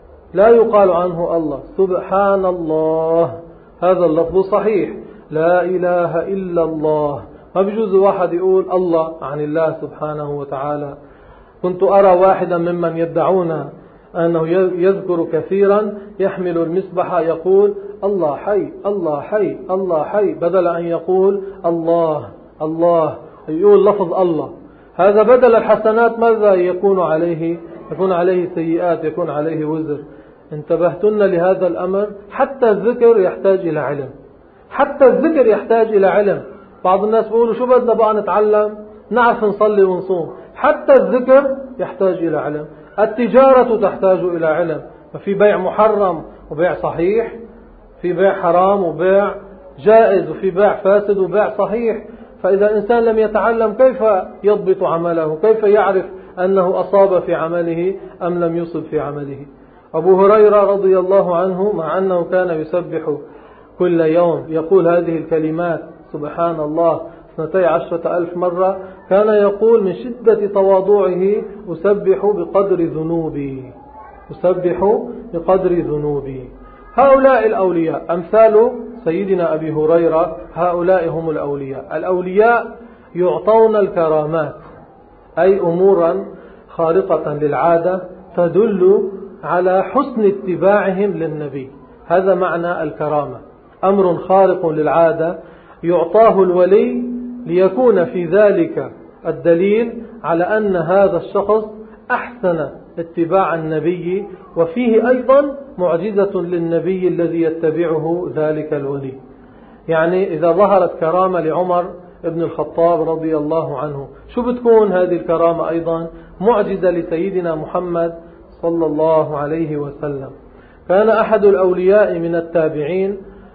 لا يقال عنه الله، سبحان الله هذا اللفظ صحيح. لا إله إلا الله، ما بيجوز واحد يقول الله عن الله سبحانه وتعالى. كنت أرى واحدا ممن يدعون أنه يذكر كثيرا يحمل المسبحة يقول الله حي الله حي الله حي، بدل أن يقول الله الله يقول لفظ الله. هذا بدل الحسنات ماذا يكون عليه؟ يكون عليه سيئات، يكون عليه وزر. انتبهتن لهذا الأمر؟ حتى الذكر يحتاج إلى علم، حتى الذكر يحتاج إلى علم. بعض الناس بيقولوا شو بدنا بقى نتعلم، نعرف نصلي ونصوم. حتى الذكر يحتاج إلى علم، التجارة تحتاج إلى علم، ففي بيع محرم وبيع صحيح، في بيع حرام وبيع جائز، وفي بيع فاسد وبيع صحيح. فإذا إنسان لم يتعلم كيف يضبط عمله؟ كيف يعرف أنه أصاب في عمله أم لم يصب في عمله؟ أبو هريرة رضي الله عنه مع أنه كان يسبح كل يوم يقول هذه الكلمات سبحان الله اثنتي عشرة ألف مرة، كان يقول من شدة تواضعه أسبح بقدر ذنوبي، أسبح بقدر ذنوبي. هؤلاء الأولياء أمثال سيدنا أبي هريرة، هؤلاء هم الأولياء. الأولياء يعطون الكرامات، أي أمورا خارقة للعادة تدل على حسن اتباعهم للنبي. هذا معنى الكرامة، أمر خارق للعادة يعطاه الولي ليكون في ذلك الدليل على أن هذا الشخص أحسن اتباع النبي، وفيه أيضا معجزة للنبي الذي يتبعه ذلك الولي. يعني إذا ظهرت كرامة لعمر ابن الخطاب رضي الله عنه، شو بتكون هذه الكرامة؟ أيضا معجزة لسيدنا محمد صلى الله عليه وسلم. كان أحد الأولياء من التابعين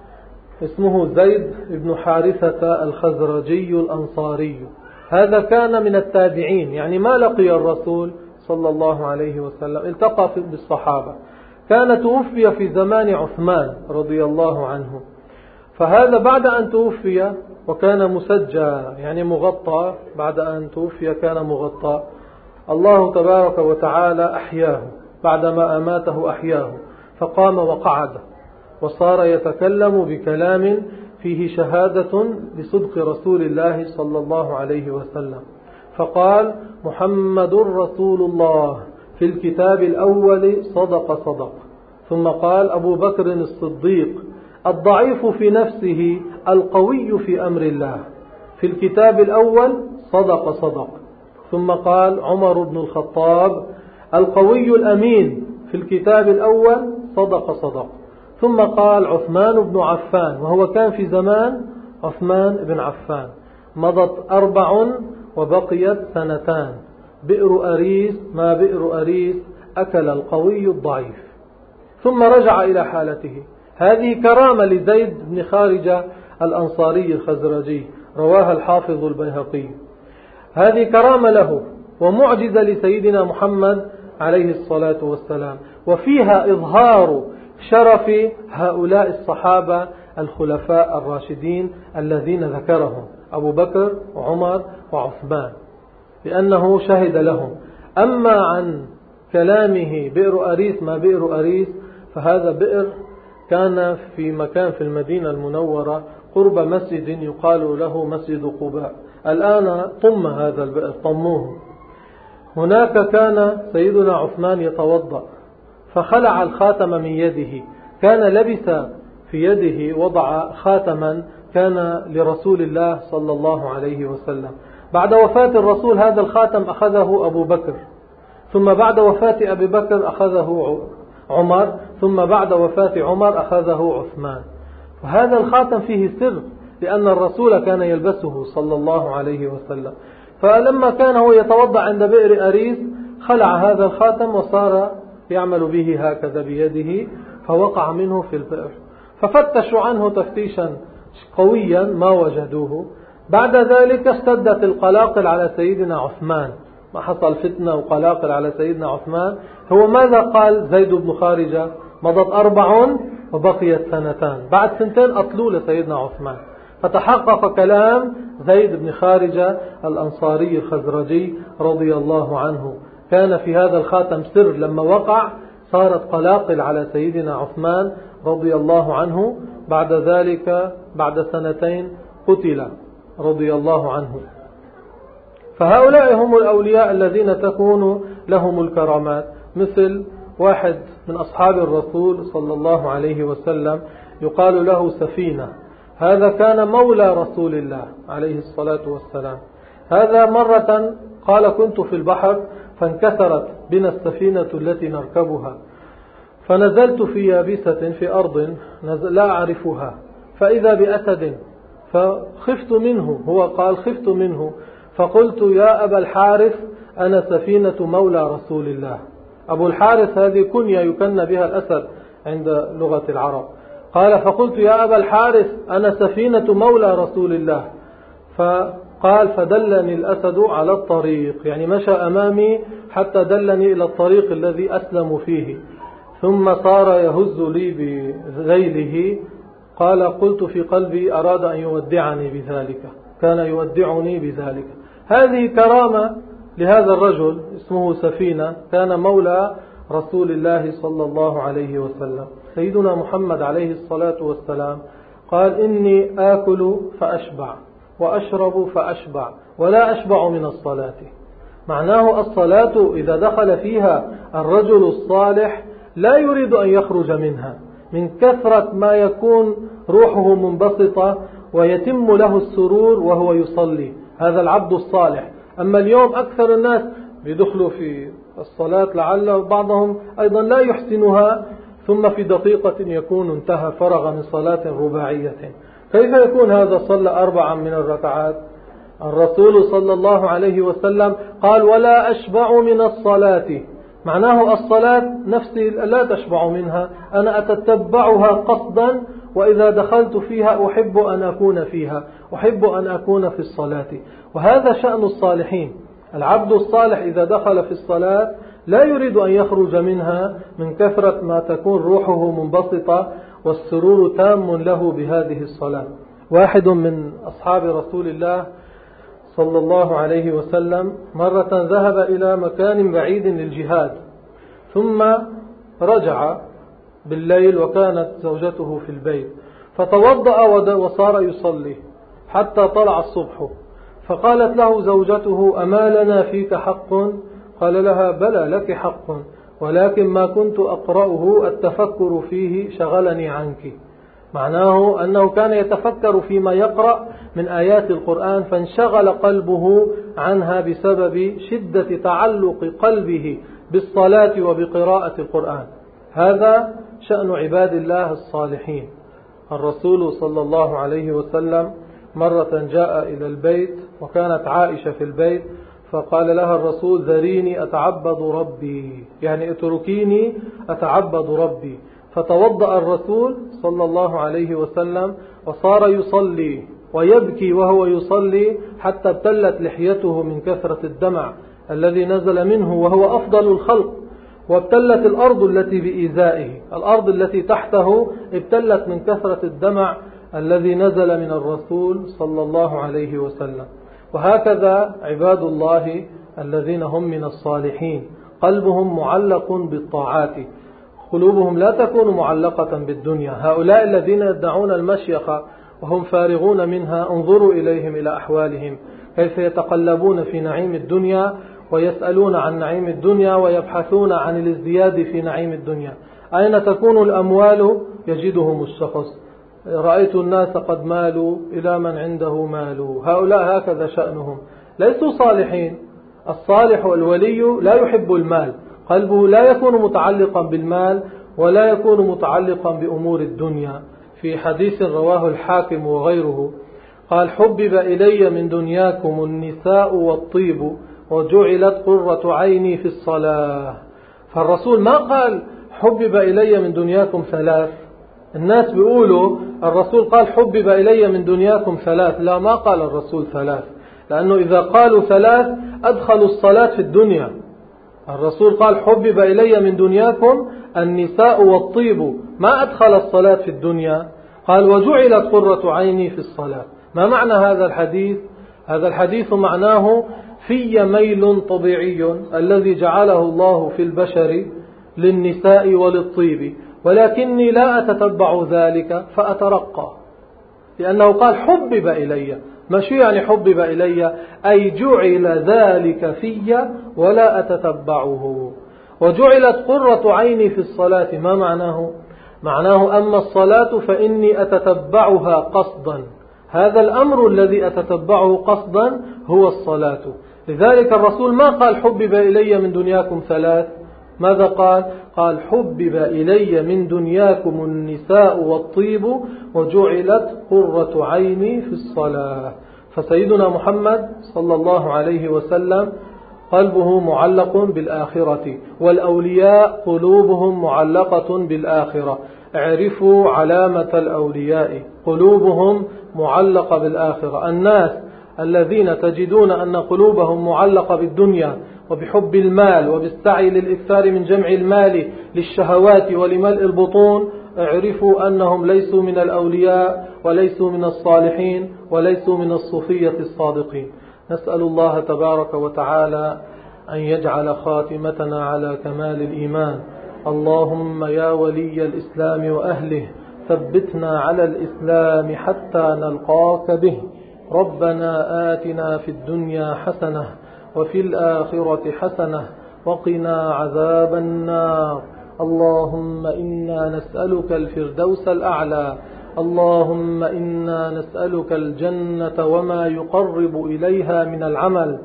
اسمه زيد بن حارثة الخزرجي الأنصاري، هذا كان من التابعين، يعني ما لقي الرسول صلى الله عليه وسلم، التقى بالصحابة، كان توفي في زمان عثمان رضي الله عنه. فهذا بعد أن توفي وكان مسجى، يعني مغطى، بعد أن توفي كان مغطى، الله تبارك وتعالى أحياه، بعدما أماته أحياه، فقام وقعد وصار يتكلم بكلام فيه شهادة بصدق رسول الله صلى الله عليه وسلم، فقال محمد رسول الله في الكتاب الأول صدق صدق، ثم قال أبو بكر الصديق الضعيف في نفسه القوي في أمر الله. في الكتاب الأول صدق صدق. ثم قال عمر بن الخطاب القوي الأمين. في الكتاب الأول صدق صدق. ثم قال عثمان بن عفان، وهو كان في زمان عثمان بن عفان. مضت أربع وبقيت سنتان. بئر أريس ما بئر أريس أكل القوي الضعيف. ثم رجع إلى حالته. هذه كرامة لزيد بن خارجة الأنصاري الخزرجي، رواها الحافظ البيهقي. هذه كرامة له ومعجزة لسيدنا محمد عليه الصلاة والسلام، وفيها إظهار شرف هؤلاء الصحابة الخلفاء الراشدين الذين ذكرهم أبو بكر وعمر وعثمان، لأنه شهد لهم. أما عن كلامه بئر أريس ما بئر أريس، فهذا بئر كان في مكان في المدينة المنورة قرب مسجد يقال له مسجد قباء. الآن طم هذا البئر، طموه. هناك كان سيدنا عثمان يتوضأ فخلع الخاتم من يده. كان لبس في يده، وضع خاتما كان لرسول الله صلى الله عليه وسلم. بعد وفاة الرسول هذا الخاتم أخذه أبو بكر، ثم بعد وفاة أبي بكر أخذه عمر، ثم بعد وفاة عمر أخذه عثمان. وهذا الخاتم فيه سر، لأن الرسول كان يلبسه صلى الله عليه وسلم. فلما كان هو يتوضأ عند بئر أريس خلع هذا الخاتم وصار يعمل به هكذا بيده، فوقع منه في البئر. ففتشوا عنه تفتيشا قويا ما وجدوه. بعد ذلك اشتدت القلاقل على سيدنا عثمان، ما حصل فتنة وقلاقل على سيدنا عثمان. هو ماذا قال زيد بن خارجة؟ مضت أربع وبقيت سنتان. بعد سنتين أطلوا لسيدنا عثمان. فتحقق كلام زيد بن خارجة الأنصاري الخزرجي رضي الله عنه. كان في هذا الخاتم سر، لما وقع صارت قلاقل على سيدنا عثمان رضي الله عنه. بعد ذلك بعد سنتين قتل رضي الله عنه. فهؤلاء هم الأولياء الذين تكون لهم الكرامات. مثل واحد من أصحاب الرسول صلى الله عليه وسلم يقال له سفينة. هذا كان مولى رسول الله عليه الصلاة والسلام. هذا مرة قال كنت في البحر فانكسرت بنا السفينة التي نركبها، فنزلت في يابسة في أرض لا أعرفها، فإذا بأسد فخفت منه. هو قال خفت منه، فقلت يا أبا الحارث أنا سفينة مولى رسول الله. أبو الحارث هذه كنية يكن بها الأسد عند لغة العرب. قال فقلت يا أبا الحارث أنا سفينة مولى رسول الله. فقال فدلني الأسد على الطريق، يعني مشى أمامي حتى دلني إلى الطريق الذي أسلم فيه، ثم صار يهز لي بذيله. قال قلت في قلبي أراد أن يودعني بذلك، كان يودعني بذلك. هذه كرامة لهذا الرجل اسمه سفينة، كان مولى رسول الله صلى الله عليه وسلم. سيدنا محمد عليه الصلاة والسلام قال إني آكل فأشبع وأشرب فأشبع ولا أشبع من الصلاة. معناه الصلاة إذا دخل فيها الرجل الصالح لا يريد أن يخرج منها، من كثرة ما يكون روحه منبسطة ويتم له السرور وهو يصلي. هذا العبد الصالح. أما اليوم أكثر الناس يدخلوا في الصلاة لعل بعضهم أيضا لا يحسنها، ثم في دقيقة يكون انتهى فرغ من صلاة رباعية. كيف يكون هذا صلى أربعا من الركعات؟ الرسول صلى الله عليه وسلم قال ولا أشبع من الصلاة. معناه الصلاة نفسي لا تشبع منها، أنا أتتبعها قصدا، وإذا دخلت فيها أحب أن أكون فيها، أحب أن أكون في الصلاة. وهذا شأن الصالحين. العبد الصالح إذا دخل في الصلاة لا يريد أن يخرج منها، من كثرة ما تكون روحه منبسطة والسرور تام له بهذه الصلاة. واحد من أصحاب رسول الله صلى الله عليه وسلم مرة ذهب إلى مكان بعيد للجهاد، ثم رجع بالليل وكانت زوجته في البيت، فتوضأ وصار يصلي حتى طلع الصبح. فقالت له زوجته أما لنا فيك حق؟ قال لها بلى لك حق، ولكن ما كنت أقرأه التفكر فيه شغلني عنك. معناه أنه كان يتفكر فيما يقرأ من آيات القرآن فانشغل قلبه عنها بسبب شدة تعلق قلبه بالصلاة وبقراءة القرآن. هذا شأن عباد الله الصالحين. الرسول صلى الله عليه وسلم مرة جاء إلى البيت وكانت عائشة في البيت، فقال لها الرسول: ذريني أتعبد ربي، يعني اتركيني أتعبد ربي. فتوضأ الرسول صلى الله عليه وسلم وصار يصلي ويبكي وهو يصلي حتى ابتلت لحيته من كثرة الدمع الذي نزل منه وهو أفضل الخلق، وابتلت الأرض التي بإزائه، الأرض التي تحته ابتلت من كثرة الدمع الذي نزل من الرسول صلى الله عليه وسلم. وهكذا عباد الله الذين هم من الصالحين قلبهم معلق بالطاعات، قلوبهم لا تكون معلقة بالدنيا. هؤلاء الذين يدعون المشيخة وهم فارغون منها، انظروا إليهم إلى أحوالهم كيف يتقلبون في نعيم الدنيا ويسألون عن نعيم الدنيا ويبحثون عن الازدياد في نعيم الدنيا. أين تكون الأموال يجدهم الشخص. رأيت الناس قد مالوا إلى من عنده مال. هؤلاء هكذا شأنهم، ليسوا صالحين. الصالح والولي لا يحب المال، قلبه لا يكون متعلقا بالمال ولا يكون متعلقا بأمور الدنيا. في حديث رواه الحاكم وغيره قال: حبب إلي من دنياكم النساء والطيب وجعلت قرة عيني في الصلاة. فالرسول ما قال حبب إلي من دنياكم ثلاث. الناس بيقولوا الرسول قال حبب إلي من دنياكم ثلاث، لا، ما قال الرسول ثلاث، لأنه إذا قالوا ثلاث أدخلوا الصلاة في الدنيا. الرسول قال حبب إلي من دنياكم النساء والطيب، ما أدخل الصلاة في الدنيا. قال وجعلت قرة عيني في الصلاة. ما معنى هذا الحديث؟ هذا الحديث معناه في ميل طبيعي الذي جعله الله في البشر للنساء وللطيب، ولكني لا أتتبع ذلك فأترقى، لأنه قال حبب إلي. ما شو يعني حبب إلي؟ أي جعل ذلك في ولا أتتبعه. وجعلت قرة عيني في الصلاة، ما معناه؟ معناه أما الصلاة فإني أتتبعها قصدا. هذا الأمر الذي أتتبعه قصدا هو الصلاة. لذلك الرسول ما قال حبب إلي من دنياكم ثلاث، ماذا قال؟ قال حبب إلي من دنياكم النساء والطيب وجعلت قرة عيني في الصلاة. فسيدنا محمد صلى الله عليه وسلم قلبه معلق بالآخرة، والأولياء قلوبهم معلقة بالآخرة. اعرفوا علامة الأولياء، قلوبهم معلقة بالآخرة. الناس الذين تجدون أن قلوبهم معلقة بالدنيا وبحب المال وبالسعي للإكثار من جمع المال للشهوات ولملء البطون، اعرفوا أنهم ليسوا من الأولياء وليسوا من الصالحين وليسوا من الصوفية الصادقين. نسأل الله تبارك وتعالى أن يجعل خاتمتنا على كمال الإيمان. اللهم يا ولي الإسلام وأهله ثبتنا على الإسلام حتى نلقاك به. ربنا آتنا في الدنيا حسنة وفي الآخرة حسنة وقنا عذاب النار. اللهم إنا نسألك الفردوس الأعلى. اللهم إنا نسألك الجنة وما يقرب إليها من العمل،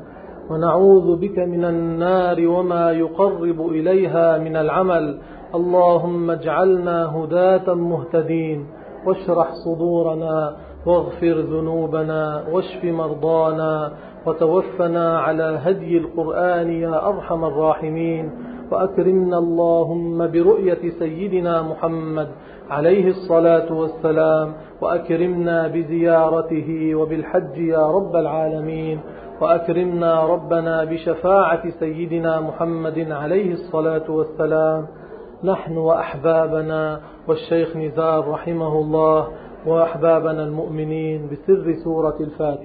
ونعوذ بك من النار وما يقرب إليها من العمل. اللهم اجعلنا هداة مهتدين، واشرح صدورنا، واغفر ذنوبنا، واشف مرضانا، وتوفنا على هدي القرآن يا أرحم الراحمين. وأكرمنا اللهم برؤية سيدنا محمد عليه الصلاة والسلام، وأكرمنا بزيارته وبالحج يا رب العالمين. وأكرمنا ربنا بشفاعة سيدنا محمد عليه الصلاة والسلام، نحن وأحبابنا والشيخ نزار رحمه الله وأحبابنا المؤمنين، بسر سورة الفاتحة.